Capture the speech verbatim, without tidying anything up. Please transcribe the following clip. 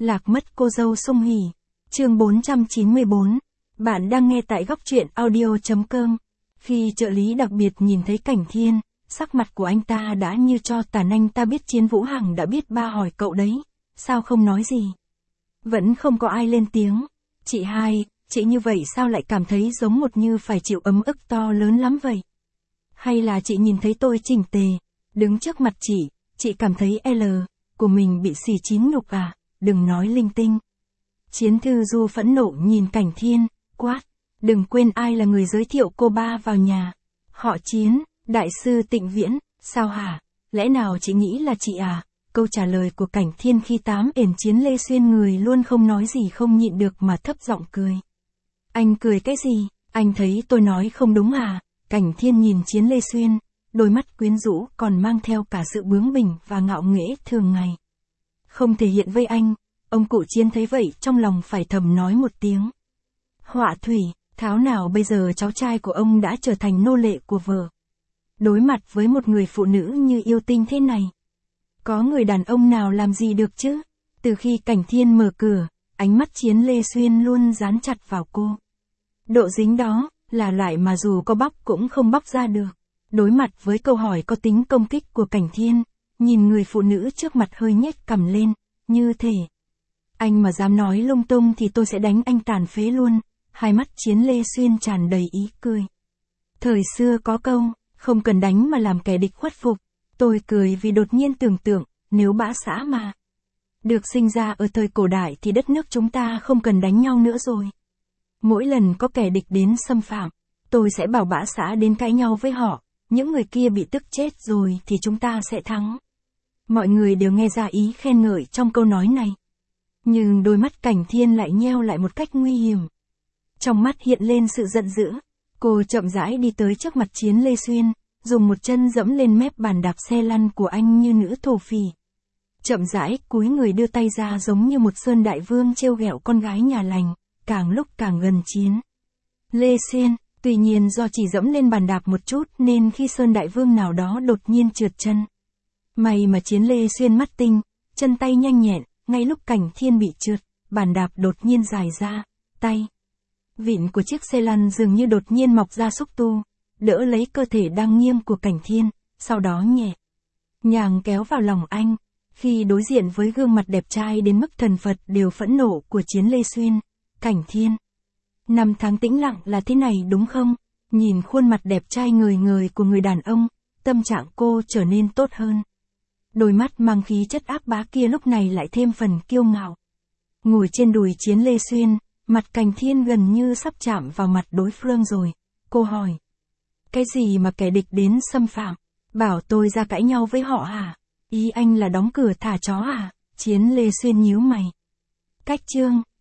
Lạc mất cô dâu Sung Hỉ. Chương bốn trăm chín mươi bốn. Bạn đang nghe tại góc truyện audio chấm com. Khi trợ lý đặc biệt nhìn thấy Cảnh Thiên, sắc mặt của anh ta đã như cho tàn. Anh ta biết Chiến Vũ Hằng đã biết ba hỏi cậu đấy, sao không nói gì? Vẫn không có ai lên tiếng. Chị hai, chị như vậy sao lại cảm thấy giống một như phải chịu ấm ức to lớn lắm vậy? Hay là chị nhìn thấy tôi chỉnh tề, đứng trước mặt chị, chị cảm thấy L của mình bị xì chín nhục à? Đừng nói linh tinh. Chiến Thư Du phẫn nộ nhìn Cảnh Thiên, quát. Đừng quên ai là người giới thiệu cô ba vào nhà. Họ Chiến, đại sư Tịnh Viễn. Sao hả? Lẽ nào chị nghĩ là chị à? Câu trả lời của Cảnh Thiên khi tám ển Chiến Lê Xuyên người luôn không nói gì không nhịn được mà thấp giọng cười. Anh cười cái gì? Anh thấy tôi nói không đúng à? Cảnh Thiên nhìn Chiến Lê Xuyên, đôi mắt quyến rũ còn mang theo cả sự bướng bỉnh và ngạo nghễ thường ngày. Không thể hiện với anh. Ông cụ Chiến thấy vậy trong lòng phải thầm nói một tiếng. Họa thủy, tháo nào bây giờ cháu trai của ông đã trở thành nô lệ của vợ. Đối mặt với một người phụ nữ như yêu tinh thế này, có người đàn ông nào làm gì được chứ? Từ khi Cảnh Thiên mở cửa, ánh mắt Chiến Lê Xuyên luôn dán chặt vào cô. Độ dính đó, là lại mà dù có bóc cũng không bóc ra được. Đối mặt với câu hỏi có tính công kích của Cảnh Thiên, nhìn người phụ nữ trước mặt hơi nhếch cằm lên, như thể. Anh mà dám nói lung tung thì tôi sẽ đánh anh tàn phế luôn. Hai mắt Chiến Lê Xuyên tràn đầy ý cười. Thời xưa có câu, không cần đánh mà làm kẻ địch khuất phục. Tôi cười vì đột nhiên tưởng tượng, nếu bá xã mà được sinh ra ở thời cổ đại thì đất nước chúng ta không cần đánh nhau nữa rồi. Mỗi lần có kẻ địch đến xâm phạm, tôi sẽ bảo bá xã đến cãi nhau với họ. Những người kia bị tức chết rồi thì chúng ta sẽ thắng. Mọi người đều nghe ra ý khen ngợi trong câu nói này. Nhưng đôi mắt Cảnh Thiên lại nheo lại một cách nguy hiểm. Trong mắt hiện lên sự giận dữ. Cô chậm rãi đi tới trước mặt Chiến Lê Xuyên, dùng một chân dẫm lên mép bàn đạp xe lăn của anh như nữ thổ phỉ. Chậm rãi cúi người đưa tay ra giống như một sơn đại vương trêu ghẹo con gái nhà lành, càng lúc càng gần Chiến Lê Xuyên. Tuy nhiên do chỉ dẫm lên bàn đạp một chút nên khi sơn đại vương nào đó đột nhiên trượt chân. May mà Chiến Lê Xuyên mắt tinh, chân tay nhanh nhẹn, ngay lúc Cảnh Thiên bị trượt, bàn đạp đột nhiên dài ra, tay. Vịn của chiếc xe lăn dường như đột nhiên mọc ra xúc tu, đỡ lấy cơ thể đang nghiêng của Cảnh Thiên, sau đó nhẹ nhàng kéo vào lòng anh. Khi đối diện với gương mặt đẹp trai đến mức thần Phật đều phẫn nộ của Chiến Lê Xuyên, Cảnh Thiên. Năm tháng tĩnh lặng là thế này đúng không? Nhìn khuôn mặt đẹp trai ngời ngời của người đàn ông, tâm trạng cô trở nên tốt hơn. Đôi mắt mang khí chất áp bá kia lúc này lại thêm phần kiêu ngạo. Ngồi trên đùi Chiến Lê Xuyên, mặt Cảnh Thiên gần như sắp chạm vào mặt đối phương rồi. Cô hỏi. Cái gì mà kẻ địch đến xâm phạm? Bảo tôi ra cãi nhau với họ hả? Ý anh là đóng cửa thả chó à? Chiến Lê Xuyên nhíu mày. Cách chương.